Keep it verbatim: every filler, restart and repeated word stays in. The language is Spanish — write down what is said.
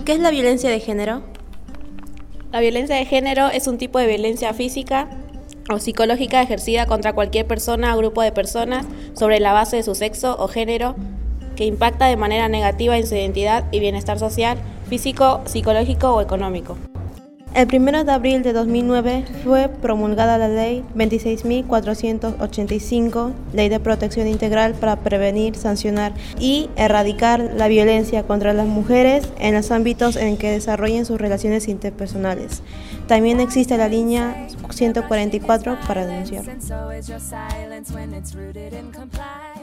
¿Qué es la violencia de género? La violencia de género es un tipo de violencia física o psicológica ejercida contra cualquier persona o grupo de personas sobre la base de su sexo o género que impacta de manera negativa en su identidad y bienestar social, físico, psicológico o económico. El primero de abril de dos mil nueve fue promulgada la Ley veintiséis mil cuatrocientos ochenta y cinco, Ley de Protección Integral para prevenir, sancionar y erradicar la violencia contra las mujeres en los ámbitos en que desarrollen sus relaciones interpersonales. También existe la línea ciento cuarenta y cuatro para denunciar.